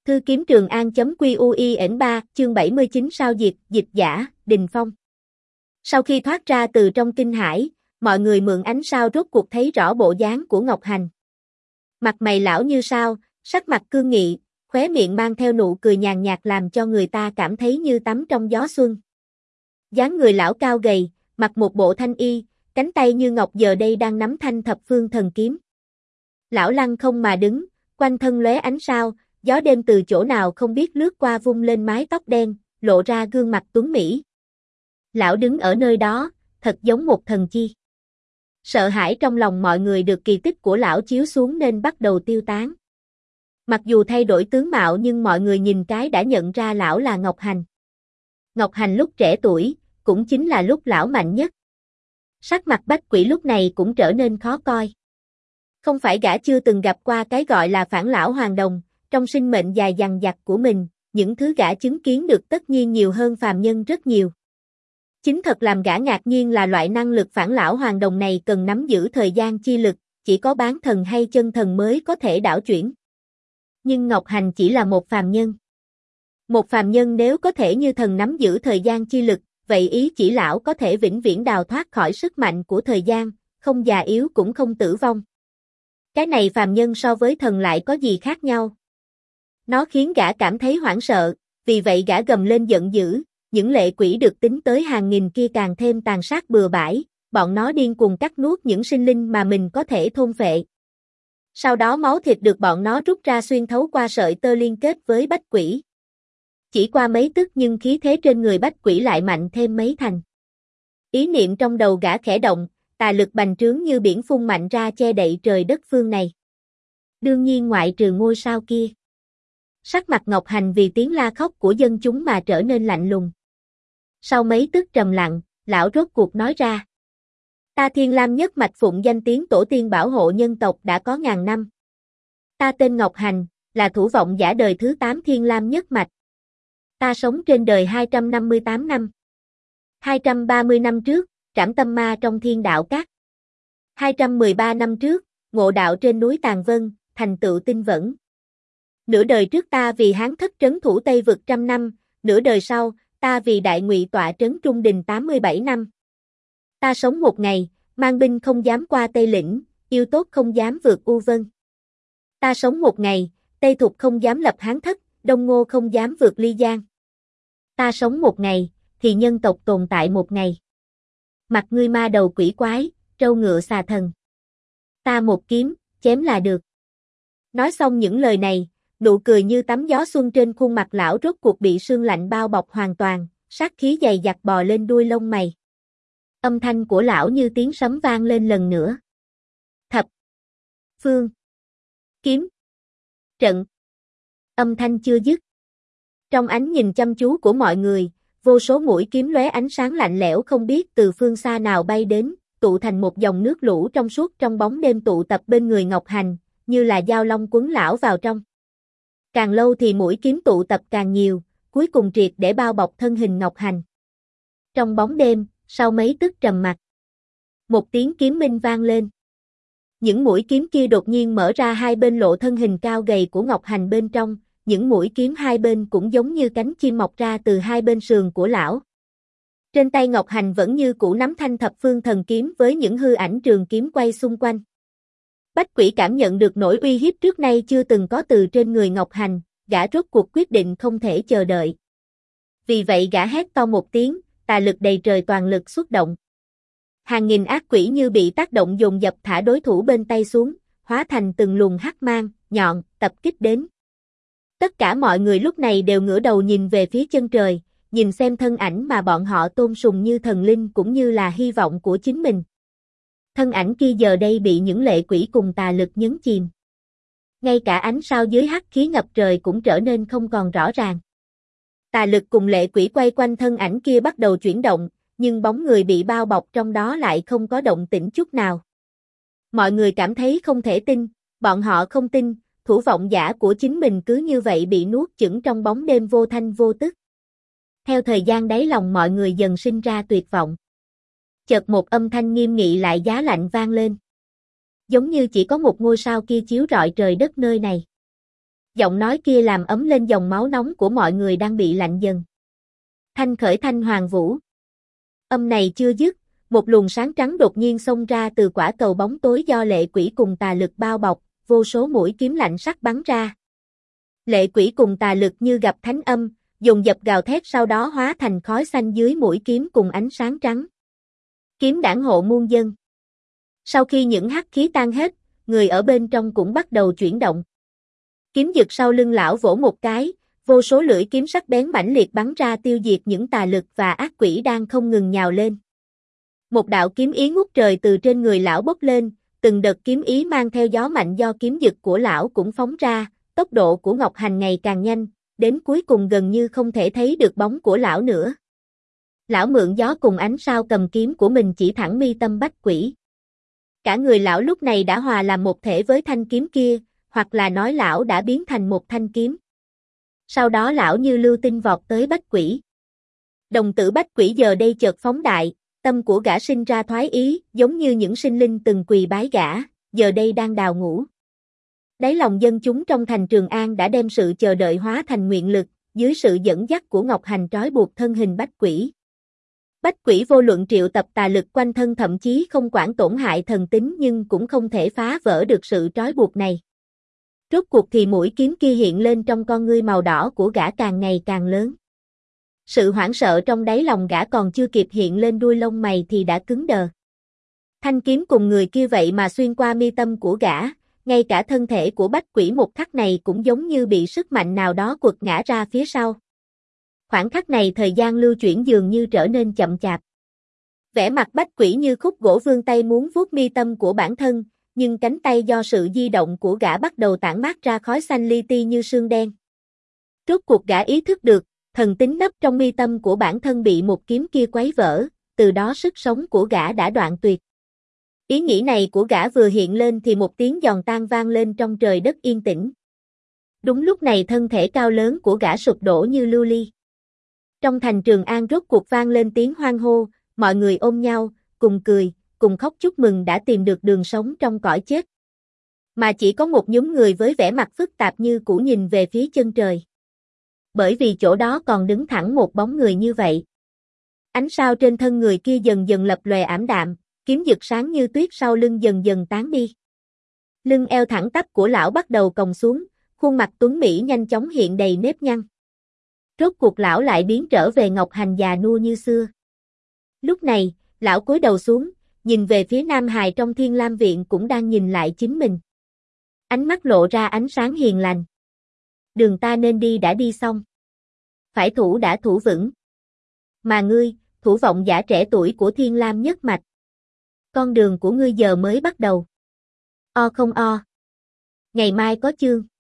Thư kiếm Trường An.QUIN3, chương 79 sao diệt, dịch giả, Đình Phong. Sau khi thoát ra từ trong kinh hải, mọi người mượn ánh sao rốt cuộc thấy rõ bộ dáng của Ngọc Hành. Mặt mày lão như sao, sắc mặt cương nghị, khóe miệng mang theo nụ cười nhàn nhạt làm cho người ta cảm thấy như tắm trong gió xuân. Dáng người lão cao gầy, mặc một bộ thanh y, cánh tay như ngọc giờ đây đang nắm thanh thập phương thần kiếm. Lão lăng không mà đứng, quanh thân lóe ánh sao, gió đêm từ chỗ nào không biết lướt qua vung lên mái tóc đen, lộ ra gương mặt tuấn mỹ. Lão đứng ở nơi đó, thật giống một thần chi. Sợ hãi trong lòng mọi người được kỳ tích của lão chiếu xuống nên bắt đầu tiêu tán. Mặc dù thay đổi tướng mạo nhưng mọi người nhìn cái đã nhận ra lão là Ngọc Hành. Ngọc Hành lúc trẻ tuổi, cũng chính là lúc lão mạnh nhất. Sắc mặt Bách Quỷ lúc này cũng trở nên khó coi. Không phải gã chưa từng gặp qua cái gọi là phản lão hoàng đồng, trong sinh mệnh dài dằng dặc của mình, những thứ gã chứng kiến được tất nhiên nhiều hơn phàm nhân rất nhiều. Chính thật làm gã ngạc nhiên là loại năng lực phản lão hoàng đồng này cần nắm giữ thời gian chi lực, chỉ có bán thần hay chân thần mới có thể đảo chuyển. Nhưng Ngọc Hành chỉ là một phàm nhân. Một phàm nhân nếu có thể như thần nắm giữ thời gian chi lực, vậy ý chỉ lão có thể vĩnh viễn đào thoát khỏi sức mạnh của thời gian, không già yếu cũng không tử vong. Cái này phàm nhân so với thần lại có gì khác nhau? Nó khiến gã cảm thấy hoảng sợ, vì vậy gã gầm lên giận dữ, những lệ quỷ được tính tới hàng nghìn kia càng thêm tàn sát bừa bãi, bọn nó điên cuồng cắt nuốt những sinh linh mà mình có thể thôn phệ. Sau đó máu thịt được bọn nó rút ra xuyên thấu qua sợi tơ liên kết với Bách Quỷ. Chỉ qua mấy tức nhưng khí thế trên người Bách Quỷ lại mạnh thêm mấy thành. Ý niệm trong đầu gã khẽ động, tà lực bành trướng như biển phun mạnh ra che đậy trời đất phương này. Đương nhiên ngoại trừ ngôi sao kia. Sắc mặt Ngọc Hành vì tiếng la khóc của dân chúng mà trở nên lạnh lùng. Sau mấy tức trầm lặng, lão rốt cuộc nói ra. Ta Thiên Lam nhất mạch phụng danh tiếng tổ tiên bảo hộ nhân tộc đã có ngàn năm. Ta tên Ngọc Hành, là thủ vọng giả đời thứ 8 Thiên Lam nhất mạch. Ta sống trên đời 258 năm. 230 năm trước, trảm tâm ma trong thiên đạo các. 213 năm trước, ngộ đạo trên núi Tàng Vân, thành tựu tinh vẫn. Nửa đời trước ta vì Hán thất trấn thủ Tây vực 100 năm, nửa đời sau, ta vì Đại Ngụy tọa trấn Trung Đình 87 năm. Ta sống một ngày, mang binh không dám qua Tây Lĩnh, yêu tốt không dám vượt U Vân. Ta sống một ngày, Tây Thục không dám lập Hán thất, Đông Ngô không dám vượt Ly Giang. Ta sống một ngày, thì nhân tộc tồn tại một ngày. Mặt ngươi ma đầu quỷ quái, trâu ngựa xà thần. Ta một kiếm, chém là được. Nói xong những lời này, nụ cười như tắm gió xuân trên khuôn mặt lão rốt cuộc bị sương lạnh bao bọc hoàn toàn, sát khí dày dặt bò lên đuôi lông mày. Âm thanh của lão như tiếng sấm vang lên lần nữa. Thập phương kiếm trận. Âm thanh chưa dứt. Trong ánh nhìn chăm chú của mọi người, vô số mũi kiếm lóe ánh sáng lạnh lẽo không biết từ phương xa nào bay đến, tụ thành một dòng nước lũ trong suốt trong bóng đêm tụ tập bên người Ngọc Hành, như là dao long quấn lão vào trong. Càng lâu thì mũi kiếm tụ tập càng nhiều, cuối cùng triệt để bao bọc thân hình Ngọc Hành. Trong bóng đêm, sau mấy tức trầm mặc, một tiếng kiếm minh vang lên. Những mũi kiếm kia đột nhiên mở ra hai bên lộ thân hình cao gầy của Ngọc Hành bên trong, những mũi kiếm hai bên cũng giống như cánh chim mọc ra từ hai bên sườn của lão. Trên tay Ngọc Hành vẫn như cũ nắm thanh thập phương thần kiếm với những hư ảnh trường kiếm quay xung quanh. Bách Quỷ cảm nhận được nỗi uy hiếp trước nay chưa từng có từ trên người Ngọc Hành, gã rốt cuộc quyết định không thể chờ đợi. Vì vậy gã hét to một tiếng, tà lực đầy trời toàn lực xuất động. Hàng nghìn ác quỷ như bị tác động dồn dập thả đối thủ bên tay xuống, hóa thành từng luồng hắc mang, nhọn, tập kích đến. Tất cả mọi người lúc này đều ngửa đầu nhìn về phía chân trời, nhìn xem thân ảnh mà bọn họ tôn sùng như thần linh cũng như là hy vọng của chính mình. Thân ảnh kia giờ đây bị những lệ quỷ cùng tà lực nhấn chìm. Ngay cả ánh sao dưới hắc khí ngập trời cũng trở nên không còn rõ ràng. Tà lực cùng lệ quỷ quay quanh thân ảnh kia bắt đầu chuyển động, nhưng bóng người bị bao bọc trong đó lại không có động tĩnh chút nào. Mọi người cảm thấy không thể tin, bọn họ không tin, thủ vọng giả của chính mình cứ như vậy bị nuốt chửng trong bóng đêm vô thanh vô tức. Theo thời gian đáy lòng mọi người dần sinh ra tuyệt vọng. Chợt một âm thanh nghiêm nghị lại giá lạnh vang lên. Giống như chỉ có một ngôi sao kia chiếu rọi trời đất nơi này. Giọng nói kia làm ấm lên dòng máu nóng của mọi người đang bị lạnh dần. Thanh khởi thanh hoàng vũ. Âm này chưa dứt, một luồng sáng trắng đột nhiên xông ra từ quả cầu bóng tối do lệ quỷ cùng tà lực bao bọc, vô số mũi kiếm lạnh sắc bắn ra. Lệ quỷ cùng tà lực như gặp thánh âm, dồn dập gào thét sau đó hóa thành khói xanh dưới mũi kiếm cùng ánh sáng trắng. Kiếm đảng hộ muôn dân. Sau khi những hắc khí tan hết, người ở bên trong cũng bắt đầu chuyển động. Kiếm dực sau lưng lão vỗ một cái, vô số lưỡi kiếm sắc bén mãnh liệt bắn ra tiêu diệt những tà lực và ác quỷ đang không ngừng nhào lên. Một đạo kiếm ý ngút trời từ trên người lão bốc lên, từng đợt kiếm ý mang theo gió mạnh do kiếm dực của lão cũng phóng ra, tốc độ của Ngọc Hành ngày càng nhanh, đến cuối cùng gần như không thể thấy được bóng của lão nữa. Lão mượn gió cùng ánh sao cầm kiếm của mình chỉ thẳng mi tâm bách quỷ. Cả người lão lúc này đã hòa làm một thể với thanh kiếm kia, hoặc là nói lão đã biến thành một thanh kiếm. Sau đó lão như lưu tinh vọt tới bách quỷ. Đồng tử bách quỷ giờ đây chợt phóng đại, tâm của gã sinh ra thoái ý, giống như những sinh linh từng quỳ bái gã, giờ đây đang đào ngũ. Đáy lòng dân chúng trong thành Trường An đã đem sự chờ đợi hóa thành nguyện lực, dưới sự dẫn dắt của Ngọc Hành trói buộc thân hình bách quỷ. Bách quỷ vô luận triệu tập tà lực quanh thân thậm chí không quản tổn hại thần tính nhưng cũng không thể phá vỡ được sự trói buộc này. Rốt cuộc thì mũi kiếm kia hiện lên trong con ngươi màu đỏ của gã càng ngày càng lớn. Sự hoảng sợ trong đáy lòng gã còn chưa kịp hiện lên đuôi lông mày thì đã cứng đờ. Thanh kiếm cùng người kia vậy mà xuyên qua mi tâm của gã, ngay cả thân thể của bách quỷ một khắc này cũng giống như bị sức mạnh nào đó quật ngã ra phía sau. Khoảng khắc này thời gian lưu chuyển dường như trở nên chậm chạp. Vẻ mặt bách quỷ như khúc gỗ vươn tay muốn vuốt mi tâm của bản thân, nhưng cánh tay do sự di động của gã bắt đầu tản mát ra khói xanh li ti như sương đen. Rốt cuộc gã ý thức được, thần tính nấp trong mi tâm của bản thân bị một kiếm kia quấy vỡ, từ đó sức sống của gã đã đoạn tuyệt. Ý nghĩ này của gã vừa hiện lên thì một tiếng giòn tan vang lên trong trời đất yên tĩnh. Đúng lúc này thân thể cao lớn của gã sụp đổ như lưu ly. Trong thành Trường An rốt cuộc vang lên tiếng hoan hô, mọi người ôm nhau, cùng cười, cùng khóc chúc mừng đã tìm được đường sống trong cõi chết. Mà chỉ có một nhóm người với vẻ mặt phức tạp như cũ nhìn về phía chân trời. Bởi vì chỗ đó còn đứng thẳng một bóng người như vậy. Ánh sao trên thân người kia dần dần lập lòe ảm đạm, kiếm dực sáng như tuyết sau lưng dần dần tán đi. Lưng eo thẳng tắp của lão bắt đầu còng xuống, khuôn mặt tuấn mỹ nhanh chóng hiện đầy nếp nhăn. Rốt cuộc lão lại biến trở về Ngọc Hành già nua như xưa. Lúc này, lão cúi đầu xuống, nhìn về phía Nam Hài trong Thiên Lam Viện cũng đang nhìn lại chính mình. Ánh mắt lộ ra ánh sáng hiền lành. Đường ta nên đi đã đi xong. Phải thủ đã thủ vững. Mà ngươi, thủ vọng giả trẻ tuổi của Thiên Lam nhất mạch. Con đường của ngươi giờ mới bắt đầu. O không o. Ngày mai có chương.